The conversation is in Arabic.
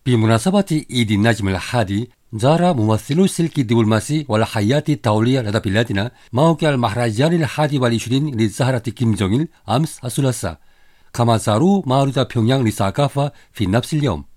بمناسبة عيد النجم الحادي، زار ممثلو سلك الدبلوماسي والحياة الدولية لدى بلادنا موقع المهرجان الحادي والعشرين للزهرة كيم جونغ إل أمس الثلاثاء، كما زاروا معرض بيونغيانغ للثقافة في نفس اليوم.